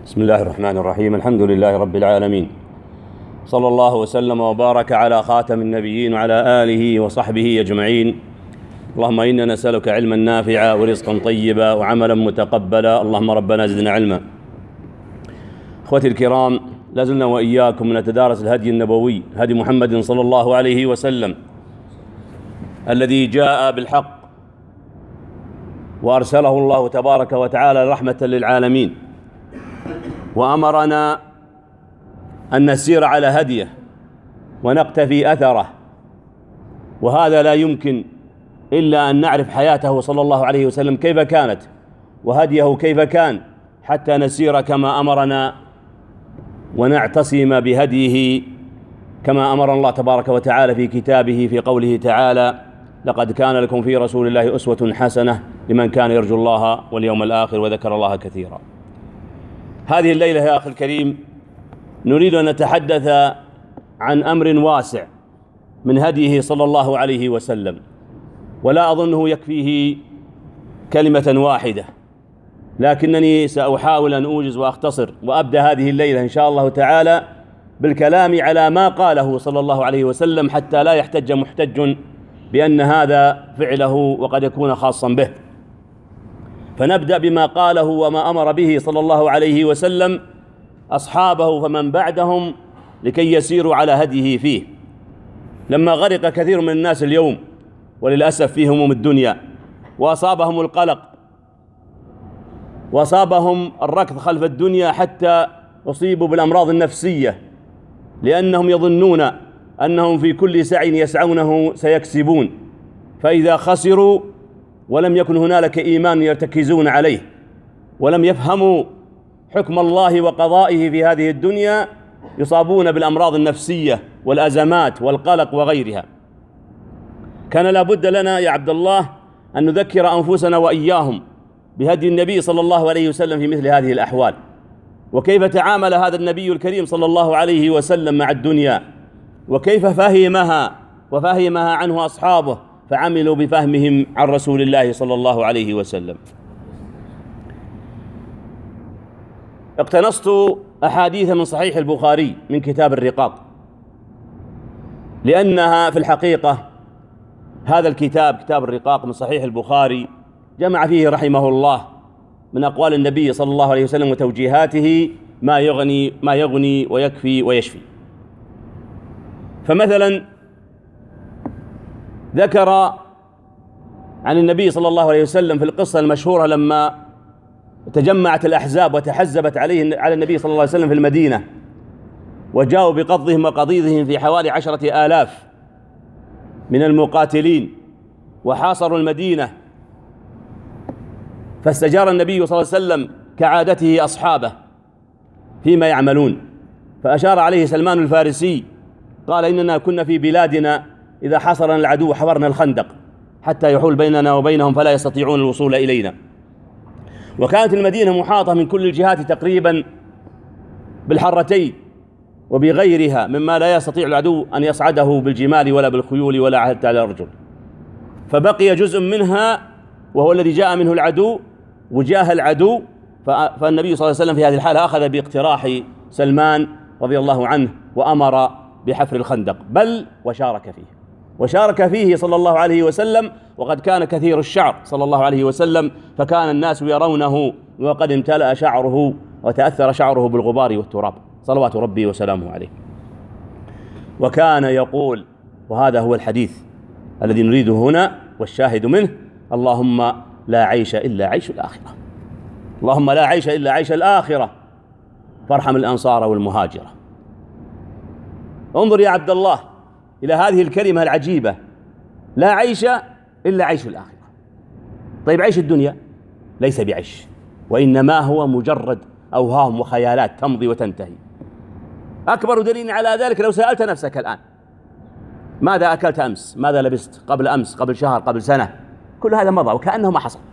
بسم الله الرحمن الرحيم. الحمد لله رب العالمين، صلى الله وسلم وبارك على خاتم النبيين وعلى آله وصحبه أجمعين. اللهم إنا نسألك علما نافعا ورزقا طيبا وعملا متقبلا، اللهم ربنا زدنا علما. أخوتي الكرام، لازلنا وإياكم نتدارس الهدي النبوي، هدي محمد صلى الله عليه وسلم الذي جاء بالحق وأرسله الله تبارك وتعالى رحمة للعالمين، وأمرنا أن نسير على هديه ونقتفي أثره، وهذا لا يمكن إلا أن نعرف حياته صلى الله عليه وسلم كيف كانت وهديه كيف كان، حتى نسير كما أمرنا ونعتصم بهديه كما أمر الله تبارك وتعالى في كتابه في قوله تعالى: لقد كان لكم في رسول الله أسوة حسنة لمن كان يرجو الله واليوم الآخر وذكر الله كثيرا. هذه الليلة يا أخي الكريم نريد أن نتحدث عن أمر واسع من هديه صلى الله عليه وسلم، ولا أظنه يكفيه كلمة واحدة، لكنني سأحاول أن أوجز وأختصر وأبدأ هذه الليلة إن شاء الله تعالى بالكلام على ما قاله صلى الله عليه وسلم، حتى لا يحتج محتج بأن هذا فعله وقد يكون خاصا به. فنبدأ بما قاله وما أمر به صلى الله عليه وسلم أصحابه فمن بعدهم لكي يسيروا على هديه فيه. لما غرق كثير من الناس اليوم وللأسف في هموم الدنيا، وأصابهم القلق وأصابهم الركض خلف الدنيا، حتى أصيبوا بالأمراض النفسية، لأنهم يظنون أنهم في كل سعي يسعونه سيكسبون، فإذا خسروا ولم يكن هنالك إيمان يرتكزون عليه، ولم يفهموا حكم الله وقضائه في هذه الدنيا، يصابون بالأمراض النفسية والأزمات والقلق وغيرها. كان لابد لنا يا عبد الله أن نذكر أنفسنا وإياهم بهدي النبي صلى الله عليه وسلم في مثل هذه الأحوال، وكيف تعامل هذا النبي الكريم صلى الله عليه وسلم مع الدنيا، وكيف فهمها وفهمها عنه أصحابه فعملوا بفهمهم عن رسول الله صلى الله عليه وسلم. اقتنصت أحاديث من صحيح البخاري من كتاب الرقاق، لأنها في الحقيقة هذا الكتاب كتاب الرقاق من صحيح البخاري جمع فيه رحمه الله من أقوال النبي صلى الله عليه وسلم وتوجيهاته ما يغني ويكفي ويشفي. فمثلا ذكر عن النبي صلى الله عليه وسلم في القصة المشهورة لما تجمعت الأحزاب وتحزبت على النبي صلى الله عليه وسلم في المدينة، وجاءوا بقضهم وقضيضهم في حوالي 10,000 من المقاتلين، وحاصروا المدينة، فاستجار النبي صلى الله عليه وسلم كعادته أصحابه فيما يعملون، فأشار عليه سلمان الفارسي قال: إننا كنا في بلادنا إذا حاصرنا العدو حفرنا الخندق حتى يحول بيننا وبينهم فلا يستطيعون الوصول إلينا. وكانت المدينة محاطة من كل الجهات تقريبا بالحرتين وبغيرها مما لا يستطيع العدو أن يصعده بالجمال ولا بالخيول ولا حتى على الأرجل، فبقي جزء منها وهو الذي جاء منه العدو وجاه العدو. فالنبي صلى الله عليه وسلم في هذه الحالة أخذ باقتراح سلمان رضي الله عنه وأمر بحفر الخندق، بل وشارك فيه صلى الله عليه وسلم، وقد كان كثير الشعر صلى الله عليه وسلم، فكان الناس يرونه وقد امتلأ شعره وتأثر شعره بالغبار والتراب صلوات ربي وسلامه عليه. وكان يقول، وهذا هو الحديث الذي نريده هنا والشاهد منه: اللهم لا عيش إلا عيش الآخرة، اللهم لا عيش إلا عيش الآخرة، فارحم الأنصار والمهاجرة. انظر يا عبد الله إلى هذه الكلمة العجيبة: لا عيش إلا عيش الآخرة. طيب عيش الدنيا ليس بعيش، وإنما هو مجرد أوهام وخيالات تمضي وتنتهي. أكبر دليل على ذلك لو سألت نفسك الآن: ماذا أكلت أمس؟ ماذا لبست قبل أمس؟ قبل شهر؟ قبل سنة؟ كل هذا مضى وكأنه ما حصل.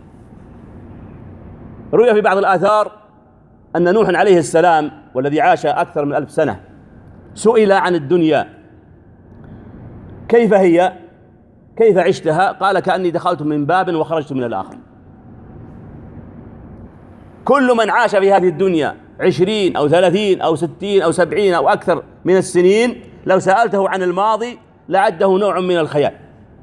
روي في بعض الآثار أن نوح عليه السلام والذي عاش أكثر من 1000 سنة سئل عن الدنيا: كيف هي؟ كيف عشتها؟ قال: كأني دخلت من باب وخرجت من الآخر. كل من عاش في هذه الدنيا 20 أو 30 أو 60 أو 70 أو أكثر من السنين، لو سألته عن الماضي لعده نوع من الخيال.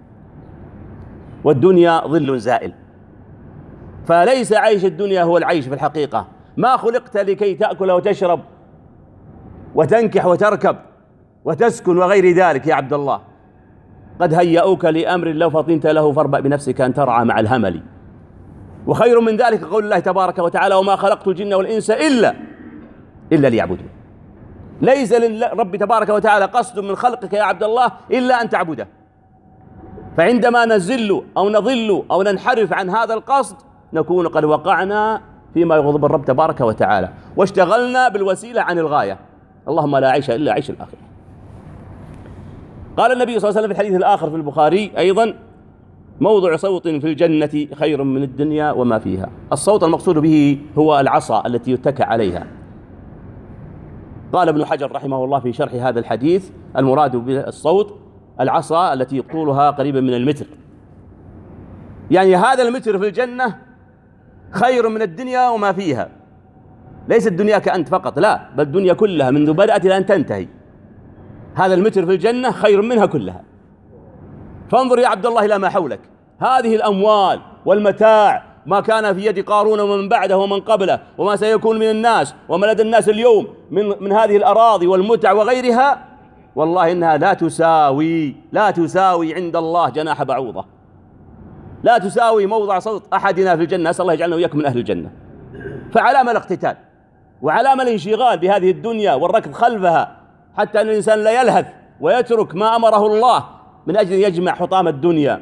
والدنيا ظل زائل، فليس عيش الدنيا هو العيش في الحقيقة. ما خلقت لكي تأكل وتشرب وتنكح وتركب وتسكن وغير ذلك يا عبد الله. قد هيئوك لأمر لو فطنت له فاربأ بنفسك أن ترعى مع الهمل. وخير من ذلك قول الله تبارك وتعالى: وما خلقت الجن والإنس إلا ليعبدون. ليس للرب تبارك وتعالى قصد من خلقك يا عبد الله إلا أن تعبده. فعندما نزل أو نضل أو ننحرف عن هذا القصد نكون قد وقعنا فيما يغضب الرب تبارك وتعالى، واشتغلنا بالوسيلة عن الغاية. اللهم لا عيش إلا عيش الآخرة. قال النبي صلى الله عليه وسلم في الحديث الآخر في البخاري أيضا: موضع صوت في الجنة خير من الدنيا وما فيها. الصوت المقصود به هو العصا التي يتكى عليها. قال ابن حجر رحمه الله في شرح هذا الحديث: المراد بالصوت العصا التي طولها قريبا من المتر، يعني هذا المتر في الجنة خير من الدنيا وما فيها. ليس الدنيا كأنت فقط، لا، بل الدنيا كلها منذ بدأت إلى أن تنتهي. هذا المتر في الجنة خير منها كلها. فانظر يا عبد الله إلى ما حولك، هذه الأموال والمتاع، ما كان في يد قارون ومن بعده ومن قبله، وما سيكون من الناس وما لدى الناس اليوم من هذه الأراضي والمتع وغيرها، والله إنها لا تساوي عند الله جناح بعوضة، لا تساوي موضع صوت أحدنا في الجنة. أسأل الله يجعلنا وإياكم من أهل الجنة. فعلام الاقتتال وعلام الانشغال بهذه الدنيا والركض خلفها، حتى أن الإنسان لا يلهث ويترك ما أمره الله من أجل يجمع حطام الدنيا.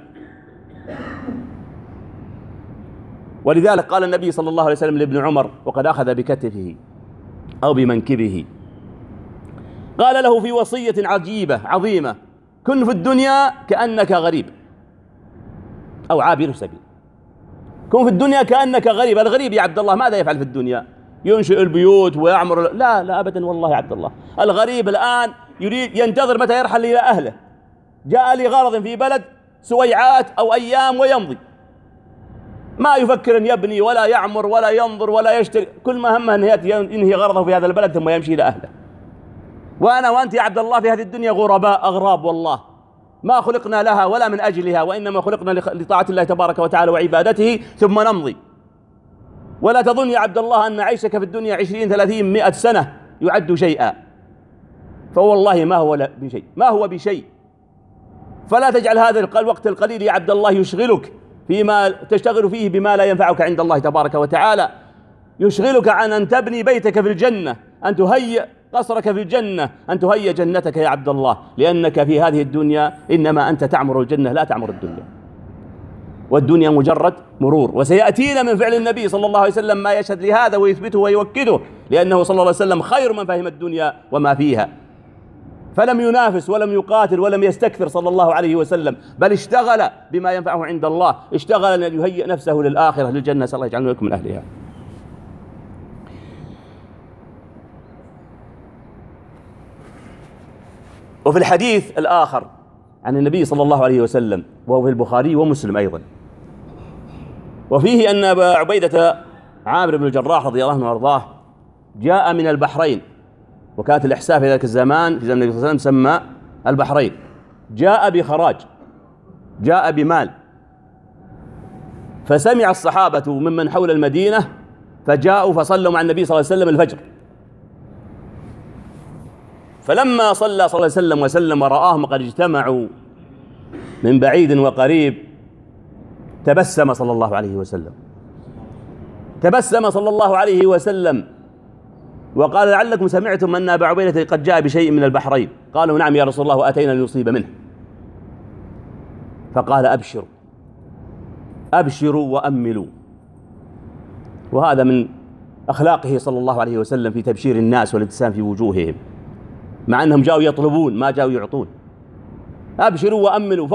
ولذلك قال النبي صلى الله عليه وسلم لابن عمر وقد أخذ بكتفه أو بمنكبه، قال له في وصية عجيبة عظيمة: كن في الدنيا كأنك غريب أو عابر سبيل. كن في الدنيا كأنك غريب. الغريب يا عبد الله ماذا يفعل في الدنيا؟ ينشئ البيوت ويعمر؟ لا أبدا والله يا عبد الله. الغريب الآن يريد ينتظر متى يرحل إلى أهله، جاء لغرض في بلد سويعات أو أيام ويمضي، ما يفكر أن يبني ولا يعمر ولا ينظر ولا يشتري، كل ما همه أن ينهي غرضه في هذا البلد ثم يمشي إلى أهله. وأنا وأنت يا عبد الله في هذه الدنيا غرباء أغراب، والله ما خلقنا لها ولا من أجلها، وإنما خلقنا لطاعة الله تبارك وتعالى وعبادته ثم نمضي. ولا تظن يا عبد الله أن عيشك في الدنيا 20 30 100 سنة يعد شيئا، فوالله ما هو بشيء. فلا تجعل هذا الوقت القليل يا عبد الله يشغلك فيما تشتغل فيه بما لا ينفعك عند الله تبارك وتعالى، يشغلك عن أن تبني بيتك في الجنة، أن تهيئ قصرك في الجنة، أن تهيئ جنتك يا عبد الله، لأنك في هذه الدنيا إنما أنت تعمر الجنة لا تعمر الدنيا، والدنيا مجرد مرور. وسيأتينا من فعل النبي صلى الله عليه وسلم ما يشهد لهذا ويثبته ويوكده، لأنه صلى الله عليه وسلم خير من فهم الدنيا وما فيها، فلم ينافس ولم يقاتل ولم يستكثر صلى الله عليه وسلم، بل اشتغل بما ينفعه عند الله، اشتغل أن يهيئ نفسه للآخرة للجنة. صلى الله يجعلنا لكم من أهلها. وفي الحديث الآخر عن النبي صلى الله عليه وسلم وهو في البخاري ومسلم أيضا، وفيه أن أبا عبيدة عامر بن الجراح رضي الله عنه وارضاه جاء من البحرين، وكانت الإحساء في ذلك الزمان في زمن النبي صلى الله عليه وسلم سمى البحرين، جاء بخراج، جاء بمال، فسمع الصحابة ممن حول المدينة فجاءوا فصلوا مع النبي صلى الله عليه وسلم الفجر. فلما صلى صلى الله عليه وسلم وسلم ورآهم قد اجتمعوا من بعيد وقريب تبسم صلى الله عليه وسلم، تبسم صلى الله عليه وسلم وقال: لعلكم سمعتم أن أبا عبيدة قد جاء بشيء من البحرين. قالوا: نعم يا رسول الله، وأتينا لنصيب منه. فقال: أبشروا وأملوا. وهذا من أخلاقه صلى الله عليه وسلم في تبشير الناس والابتسام في وجوههم، مع أنهم جاءوا يطلبون ما جاءوا يعطون. أبشروا وأملوا،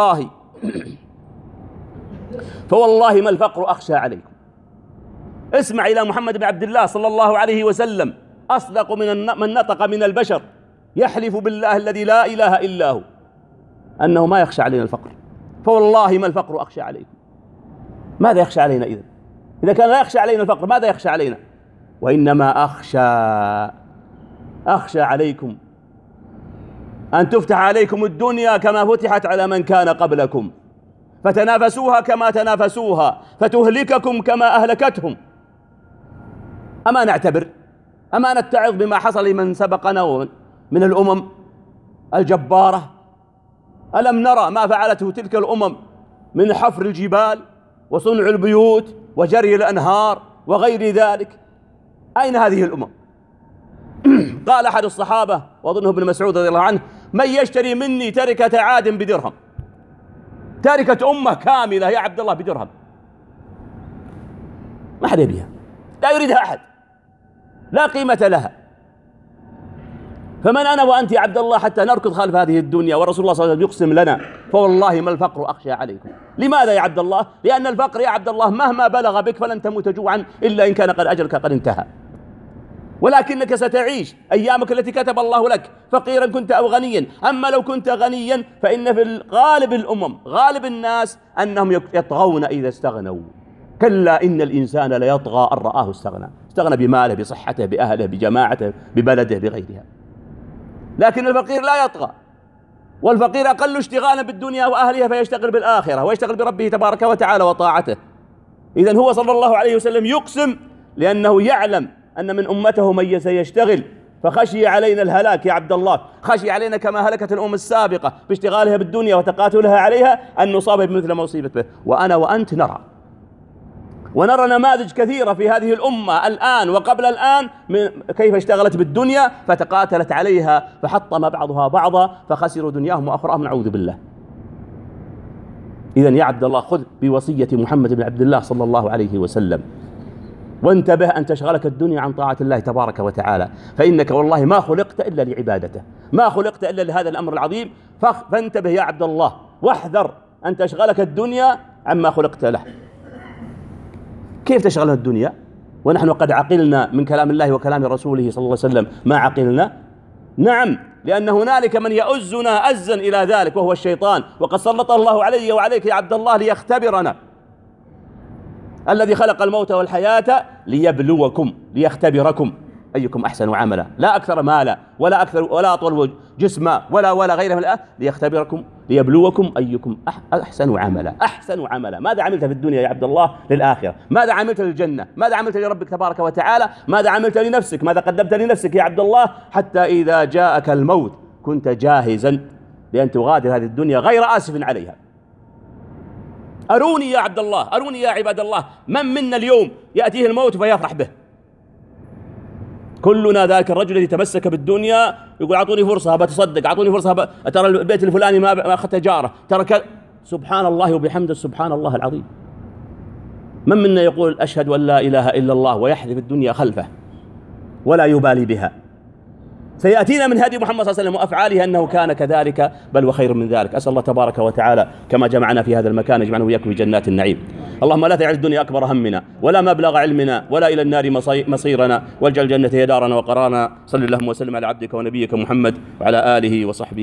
فوالله ما الفقر أخشى عليكم. اسمع إلى محمد بن عبد الله صلى الله عليه وسلم، أصدق من نطق من البشر، يحلف بالله الذي لا إله إلا هو أنه ما يخشى علينا الفقر. فوالله ما الفقر أخشى عليكم. ماذا يخشى علينا إذا كان لا يخشى علينا الفقر؟ ماذا يخشى علينا؟ وإنما أخشى عليكم أن تفتح عليكم الدنيا كما فتحت على من كان قبلكم، فتنافسوها كما تنافسوها، فتهلككم كما أهلكتهم. أما نعتبر، أما نتعظ بما حصل لمن سبقنا من الأمم الجبارة؟ ألم نرى ما فعلته تلك الأمم من حفر الجبال وصنع البيوت وجري الأنهار وغير ذلك؟ أين هذه الأمم؟ قال أحد الصحابة وأظنه ابن مسعود رضي الله عنه: من يشتري مني تركة عاد بدرهم؟ تركة أمة كاملة يا عبد الله بدرهم، ما أحد يبيها، لا يريدها أحد، لا قيمة لها. فمن أنا وأنت يا عبد الله حتى نركض خلف هذه الدنيا؟ ورسول الله صلى الله عليه وسلم يقسم لنا: فوالله ما الفقر أخشى عليكم. لماذا يا عبد الله؟ لأن الفقر يا عبد الله مهما بلغ بك فلن تموت جوعا إلا إن كان قد أجلك قد انتهى، ولكنك ستعيش أيامك التي كتب الله لك، فقيرا كنت أو غنيا. أما لو كنت غنيا فإن في غالب الأمم، غالب الناس، أنهم يطغون إذا استغنوا. كلا إن الإنسان ليطغى أن رآه استغنى، استغنى بماله، بصحته، بأهله، بجماعته، ببلده، بغيرها. لكن الفقير لا يطغى، والفقير أقل اشتغالا بالدنيا وأهلها فيشتغل بالآخرة ويشتغل بربه تبارك وتعالى وطاعته. إذن هو صلى الله عليه وسلم يقسم لأنه يعلم أن من أمته من سيشتغل، فخشي علينا الهلاك يا عبد الله، خشي علينا كما هلكت الأمم السابقة باشتغالها بالدنيا وتقاتلها عليها أن نصاب بمثل ما أصيبت به. وأنا وأنت نرى، ونرى نماذج كثيرة في هذه الأمة الآن وقبل الآن من كيف اشتغلت بالدنيا فتقاتلت عليها فحطم بعضها بعضا فخسروا دنياهم وأخراهم، نعوذ بالله. إذن يا عبد الله خذ بوصية محمد بن عبد الله صلى الله عليه وسلم، وانتبه أن تشغلك الدنيا عن طاعة الله تبارك وتعالى، فإنك والله ما خلقت إلا لعبادته، ما خلقت إلا لهذا الأمر العظيم. فانتبه يا عبد الله واحذر أن تشغلك الدنيا عما خلقت له. كيف تشغلنا الدنيا ونحن قد عقلنا من كلام الله وكلام رسوله صلى الله عليه وسلم ما عقلنا؟ نعم، لأن هنالك من يؤزنا أزا إلى ذلك وهو الشيطان، وقد سلط الله علي وعليك يا عبد الله ليختبرنا. الذي خلق الموت والحياة ليبلوكم، ليختبركم أيكم أحسن عملا، لا أكثر مالا ولا أكثر ولا أطول جسما ولا غيره من الآن، ليختبركم ليبلوكم أيكم أحسن عملا. أحسن عملا، ماذا عملت في الدنيا يا عبد الله للآخرة؟ ماذا عملت للجنة؟ ماذا عملت لربك تبارك وتعالى؟ ماذا عملت لنفسك؟ ماذا قدمت لنفسك يا عبد الله حتى إذا جاءك الموت كنت جاهزا لأن تغادر هذه الدنيا غير آسف عليها؟ أروني يا عبد الله، أروني يا عباد الله، من منا اليوم يأتيه الموت فيفرح به؟ كلنا ذاك الرجل الذي تمسك بالدنيا يقول: أعطوني فرصة بتصدق، أعطوني فرصة ترى البيت الفلاني ما أخذت جاره، ترى سبحان الله وبحمده سبحان الله العظيم. من منا يقول: أشهد أن لا إله إلا الله، ويحذف الدنيا خلفه ولا يبالي بها؟ سيأتينا من هدي محمد صلى الله عليه وسلم وأفعاله أنه كان كذلك بل وخير من ذلك. أسأل الله تبارك وتعالى كما جمعنا في هذا المكان يجمعنا وإياكم في جنات النعيم. اللهم لا تجعل الدنيا أكبر همنا ولا مبلغ علمنا ولا إلى النار مصيرنا، واجعل الجنة هي دارنا وقرارنا. صل اللهم وسلم على عبدك ونبيك محمد وعلى آله وصحبه